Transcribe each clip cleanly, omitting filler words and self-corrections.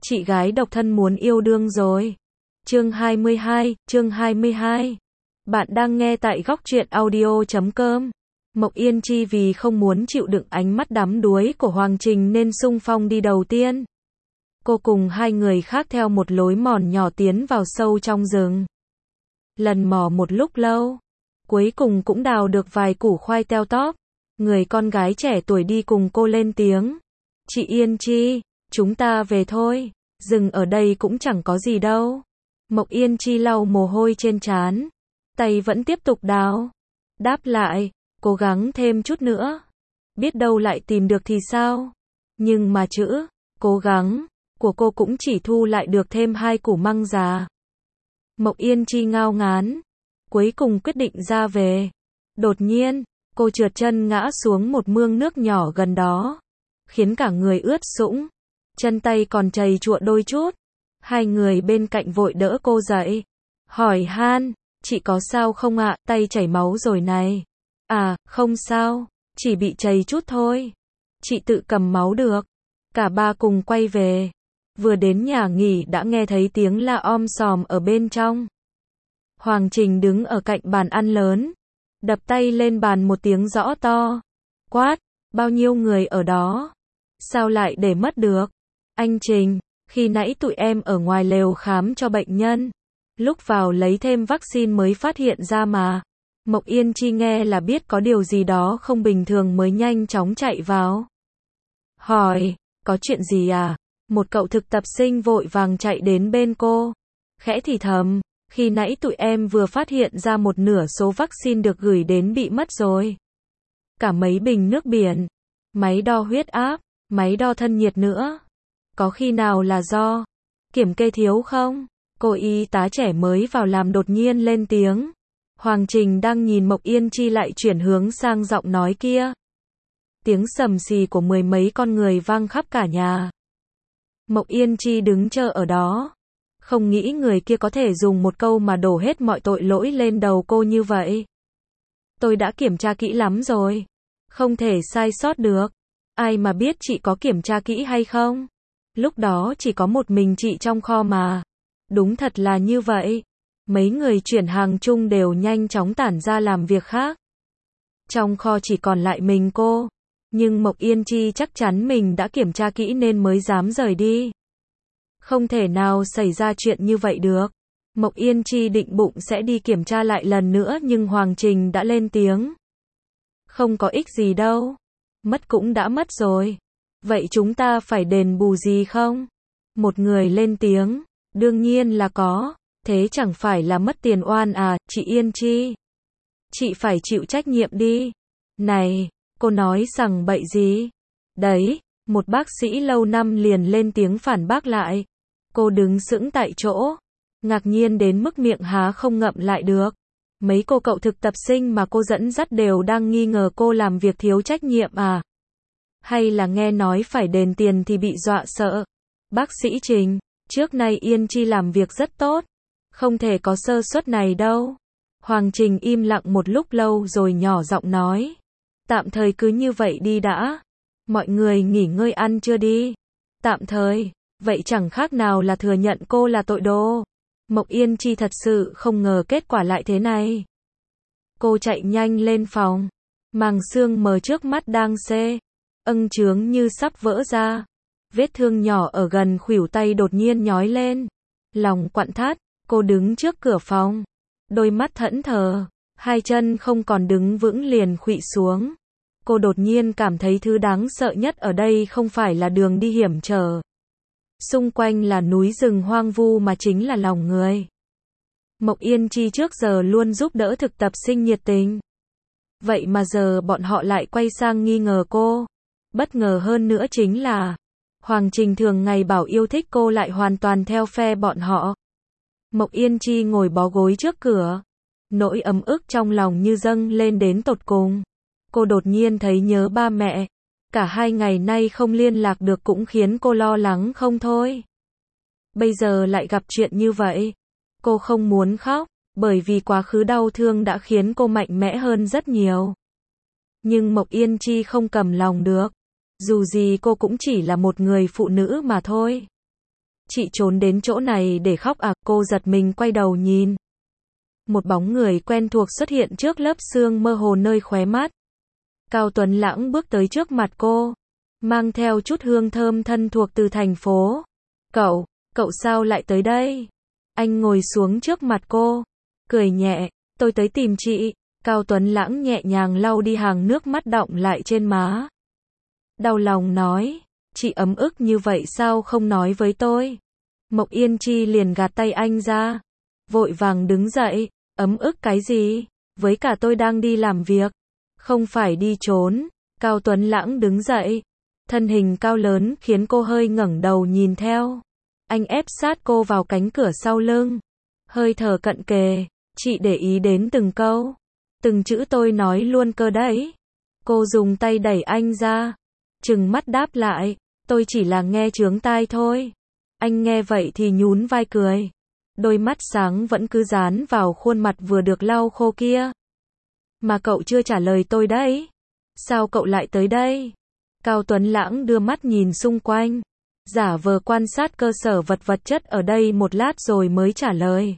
Chị gái độc thân muốn yêu đương rồi. Chương 22. Bạn đang nghe tại góc truyện audio.com. Mộc Yên Chi vì không muốn chịu đựng ánh mắt đắm đuối của Hoàng Trình nên xung phong đi đầu tiên. Cô cùng hai người khác theo một lối mòn nhỏ tiến vào sâu trong rừng. Lần mò một lúc lâu, cuối cùng cũng đào được vài củ khoai teo tóp. Người con gái trẻ tuổi đi cùng cô lên tiếng. Chị Yên Chi, chúng ta về thôi, rừng ở đây cũng chẳng có gì đâu. Mộc Yên Chi lau mồ hôi trên trán, tay vẫn tiếp tục đào. Đáp lại, cố gắng thêm chút nữa, biết đâu lại tìm được thì sao. Nhưng mà chữ cố gắng của cô cũng chỉ thu lại được thêm 2 củ măng già. Mộc Yên Chi ngao ngán, cuối cùng quyết định ra về. Đột nhiên, cô trượt chân ngã xuống một mương nước nhỏ gần đó, khiến cả người ướt sũng, chân tay còn trầy trụa đôi chút. Hai người bên cạnh vội đỡ cô dậy, hỏi han, chị có sao không ạ, tay chảy máu rồi này. À, không sao, chỉ bị trầy chút thôi, chị tự cầm máu được. Cả ba cùng quay về. Vừa đến nhà nghỉ đã nghe thấy tiếng la om sòm ở bên trong. Hoàng Trình đứng ở cạnh bàn ăn lớn, đập tay lên bàn một tiếng rõ to, quát, bao nhiêu người ở đó? Sao lại để mất được? Anh Trình, khi nãy tụi em ở ngoài lều khám cho bệnh nhân, lúc vào lấy thêm vaccine mới phát hiện ra mà. Mộc Yên Chi nghe là biết có điều gì đó không bình thường mới nhanh chóng chạy vào. Hỏi, có chuyện gì à? Một cậu thực tập sinh vội vàng chạy đến bên cô, khẽ thì thầm, khi nãy tụi em vừa phát hiện ra một nửa số vaccine được gửi đến bị mất rồi. Cả mấy bình nước biển, máy đo huyết áp, máy đo thân nhiệt nữa. Có khi nào là do kiểm kê thiếu không? Cô y tá trẻ mới vào làm đột nhiên lên tiếng. Hoàng Trình đang nhìn Mộc Yên Chi lại chuyển hướng sang giọng nói kia. Tiếng sầm xì của 10 mấy con người vang khắp cả nhà. Mộc Yên Chi đứng chờ ở đó, không nghĩ người kia có thể dùng một câu mà đổ hết mọi tội lỗi lên đầu cô như vậy. Tôi đã kiểm tra kỹ lắm rồi, không thể sai sót được. Ai mà biết chị có kiểm tra kỹ hay không? Lúc đó chỉ có một mình chị trong kho mà. Đúng thật là như vậy. Mấy người chuyển hàng chung đều nhanh chóng tản ra làm việc khác. Trong kho chỉ còn lại mình cô. Nhưng Mộc Yên Chi chắc chắn mình đã kiểm tra kỹ nên mới dám rời đi. Không thể nào xảy ra chuyện như vậy được. Mộc Yên Chi định bụng sẽ đi kiểm tra lại lần nữa nhưng Hoàng Trình đã lên tiếng. Không có ích gì đâu. Mất cũng đã mất rồi. Vậy chúng ta phải đền bù gì không? Một người lên tiếng. Đương nhiên là có. Thế chẳng phải là mất tiền oan à, chị Yên Chi? Chị phải chịu trách nhiệm đi. Này, cô nói rằng bậy gì? Đấy, một bác sĩ lâu năm liền lên tiếng phản bác lại. Cô đứng sững tại chỗ, ngạc nhiên đến mức miệng há không ngậm lại được. Mấy cô cậu thực tập sinh mà cô dẫn dắt đều đang nghi ngờ cô làm việc thiếu trách nhiệm à? Hay là nghe nói phải đền tiền thì bị dọa sợ? Bác sĩ Trình, trước nay Yên Chi làm việc rất tốt, không thể có sơ suất này đâu. Hoàng Trình im lặng một lúc lâu rồi nhỏ giọng nói. Tạm thời cứ như vậy đi đã. Mọi người nghỉ ngơi ăn chưa đi? Tạm thời, vậy chẳng khác nào là thừa nhận cô là tội đồ. Mộc Yên Chi thật sự không ngờ kết quả lại thế này. Cô chạy nhanh lên phòng. Màng xương mờ trước mắt đang âng chướng như sắp vỡ ra. Vết thương nhỏ ở gần khuỷu tay đột nhiên nhói lên. Lòng quặn thắt, cô đứng trước cửa phòng. Đôi mắt thẫn thờ, hai chân không còn đứng vững liền khuỵu xuống. Cô đột nhiên cảm thấy thứ đáng sợ nhất ở đây không phải là đường đi hiểm trở. Xung quanh là núi rừng hoang vu mà chính là lòng người. Mộc Yên Chi trước giờ luôn giúp đỡ thực tập sinh nhiệt tình. Vậy mà giờ bọn họ lại quay sang nghi ngờ cô. Bất ngờ hơn nữa chính là Hoàng Trình thường ngày bảo yêu thích cô lại hoàn toàn theo phe bọn họ. Mộc Yên Chi ngồi bó gối trước cửa. Nỗi ấm ức trong lòng như dâng lên đến tột cùng. Cô đột nhiên thấy nhớ ba mẹ. Cả 2 ngày nay không liên lạc được cũng khiến cô lo lắng không thôi. Bây giờ lại gặp chuyện như vậy. Cô không muốn khóc, bởi vì quá khứ đau thương đã khiến cô mạnh mẽ hơn rất nhiều. Nhưng Mộc Yên Chi không cầm lòng được. Dù gì cô cũng chỉ là một người phụ nữ mà thôi. Chị trốn đến chỗ này để khóc à? Cô giật mình quay đầu nhìn. Một bóng người quen thuộc xuất hiện trước lớp sương mơ hồ nơi khóe mắt. Cao Tuấn Lãng bước tới trước mặt cô, mang theo chút hương thơm thân thuộc từ thành phố. Cậu sao lại tới đây? Anh ngồi xuống trước mặt cô, cười nhẹ, tôi tới tìm chị. Cao Tuấn Lãng nhẹ nhàng lau đi hàng nước mắt đọng lại trên má. Đau lòng nói, chị ấm ức như vậy sao không nói với tôi? Mộc Yên Chi liền gạt tay anh ra, vội vàng đứng dậy, ấm ức cái gì? Với cả tôi đang đi làm việc, không phải đi trốn. Cao Tuấn Lãng đứng dậy, thân hình cao lớn khiến cô hơi ngẩng đầu nhìn theo. Anh ép sát cô vào cánh cửa sau lưng, hơi thở cận kề, chị để ý đến từng câu, từng chữ tôi nói luôn cơ đấy. Cô dùng tay đẩy anh ra, trừng mắt đáp lại, tôi chỉ là nghe chướng tai thôi. Anh nghe vậy thì nhún vai cười, đôi mắt sáng vẫn cứ dán vào khuôn mặt vừa được lau khô kia. Mà cậu chưa trả lời tôi đấy. Sao cậu lại tới đây? Cao Tuấn Lãng đưa mắt nhìn xung quanh, giả vờ quan sát cơ sở vật chất ở đây một lát rồi mới trả lời.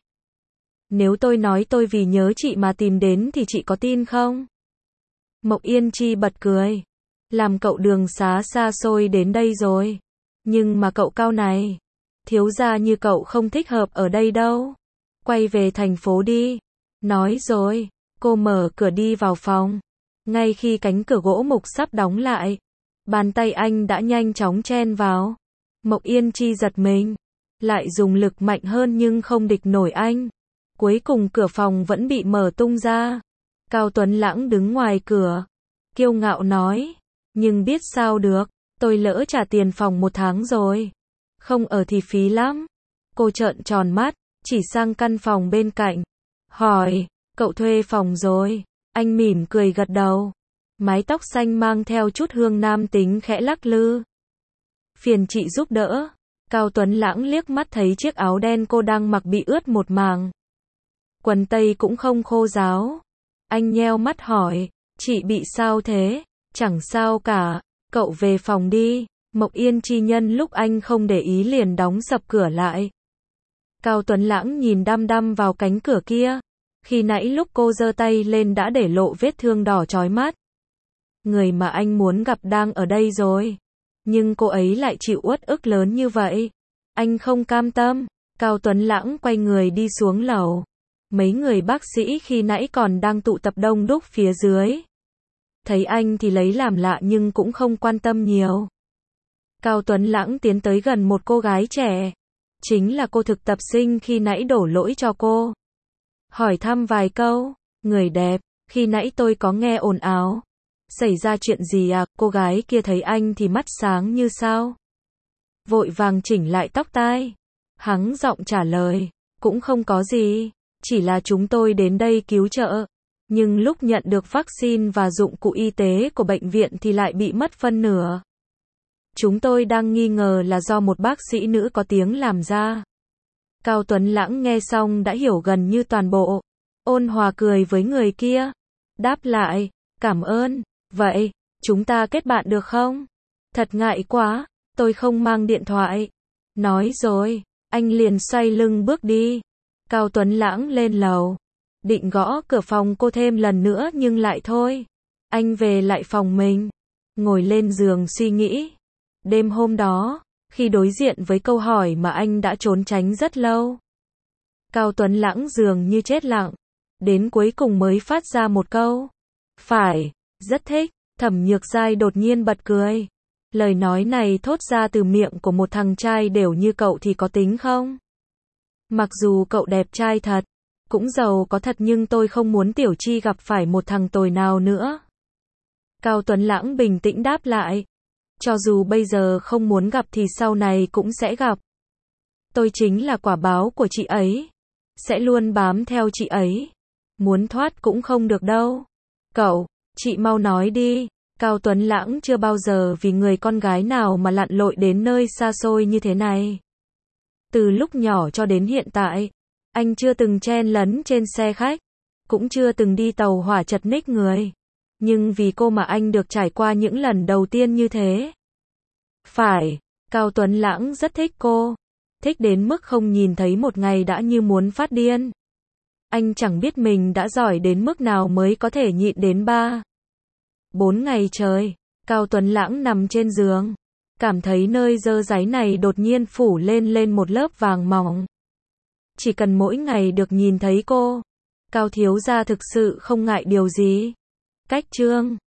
Nếu tôi nói tôi vì nhớ chị mà tìm đến thì chị có tin không? Mộc Yên Chi bật cười. Làm cậu đường xá xa xôi đến đây rồi. Nhưng mà cậu Cao này, thiếu gia như cậu không thích hợp ở đây đâu. Quay về thành phố đi. Nói rồi, cô mở cửa đi vào phòng. Ngay khi cánh cửa gỗ mục sắp đóng lại, bàn tay anh đã nhanh chóng chen vào. Mộc Yên Chi giật mình, lại dùng lực mạnh hơn nhưng không địch nổi anh. Cuối cùng cửa phòng vẫn bị mở tung ra. Cao Tuấn Lãng đứng ngoài cửa, kiêu ngạo nói, nhưng biết sao được, tôi lỡ trả tiền phòng 1 tháng rồi. Không ở thì phí lắm. Cô trợn tròn mắt, chỉ sang căn phòng bên cạnh. Hỏi, cậu thuê phòng rồi? Anh mỉm cười gật đầu. Mái tóc xanh mang theo chút hương nam tính khẽ lắc lư. Phiền chị giúp đỡ. Cao Tuấn Lãng liếc mắt thấy chiếc áo đen cô đang mặc bị ướt một mảng. Quần tây cũng không khô ráo. Anh nheo mắt hỏi, chị bị sao thế? Chẳng sao cả, cậu về phòng đi. Mộc Yên Chi nhân lúc anh không để ý liền đóng sập cửa lại. Cao Tuấn Lãng nhìn đăm đăm vào cánh cửa kia. Khi nãy lúc cô giơ tay lên đã để lộ vết thương đỏ chói mắt. Người mà anh muốn gặp đang ở đây rồi. Nhưng cô ấy lại chịu uất ức lớn như vậy. Anh không cam tâm. Cao Tuấn Lãng quay người đi xuống lầu. Mấy người bác sĩ khi nãy còn đang tụ tập đông đúc phía dưới. Thấy anh thì lấy làm lạ nhưng cũng không quan tâm nhiều. Cao Tuấn Lãng tiến tới gần một cô gái trẻ. Chính là cô thực tập sinh khi nãy đổ lỗi cho cô. Hỏi thăm vài câu, người đẹp, khi nãy tôi có nghe ồn ào. Xảy ra chuyện gì à? Cô gái kia thấy anh thì mắt sáng như sao. Vội vàng chỉnh lại tóc tai. Hắng giọng trả lời, cũng không có gì, chỉ là chúng tôi đến đây cứu trợ. Nhưng lúc nhận được vaccine và dụng cụ y tế của bệnh viện thì lại bị mất phân nửa. Chúng tôi đang nghi ngờ là do một bác sĩ nữ có tiếng làm ra. Cao Tuấn Lãng nghe xong đã hiểu gần như toàn bộ. Ôn hòa cười với người kia. Đáp lại, cảm ơn. Vậy, chúng ta kết bạn được không? Thật ngại quá, tôi không mang điện thoại. Nói rồi, anh liền xoay lưng bước đi. Cao Tuấn Lãng lên lầu. Định gõ cửa phòng cô thêm lần nữa nhưng lại thôi. Anh về lại phòng mình. Ngồi lên giường suy nghĩ. Đêm hôm đó, khi đối diện với câu hỏi mà anh đã trốn tránh rất lâu. Cao Tuấn Lãng dường như chết lặng. Đến cuối cùng mới phát ra một câu. Phải, rất thích. Thẩm Nhược Giai đột nhiên bật cười. Lời nói này thốt ra từ miệng của một thằng trai đều như cậu thì có tính không? Mặc dù cậu đẹp trai thật, cũng giàu có thật nhưng tôi không muốn Tiểu Chi gặp phải một thằng tồi nào nữa. Cao Tuấn Lãng bình tĩnh đáp lại. Cho dù bây giờ không muốn gặp thì sau này cũng sẽ gặp. Tôi chính là quả báo của chị ấy. Sẽ luôn bám theo chị ấy. Muốn thoát cũng không được đâu. Cậu, chị mau nói đi. Cao Tuấn Lãng chưa bao giờ vì người con gái nào mà lặn lội đến nơi xa xôi như thế này. Từ lúc nhỏ cho đến hiện tại, anh chưa từng chen lấn trên xe khách, cũng chưa từng đi tàu hỏa chật ních người. Nhưng vì cô mà anh được trải qua những lần đầu tiên như thế. Phải, Cao Tuấn Lãng rất thích cô. thích đến mức không nhìn thấy một ngày đã như muốn phát điên. Anh chẳng biết mình đã giỏi đến mức nào mới có thể nhịn đến 4 ngày trời. Cao Tuấn Lãng nằm trên giường, cảm thấy nơi dơ dáy này đột nhiên phủ lên một lớp vàng mỏng. Chỉ cần mỗi ngày được nhìn thấy cô, Cao thiếu gia thực sự không ngại điều gì. Cách chương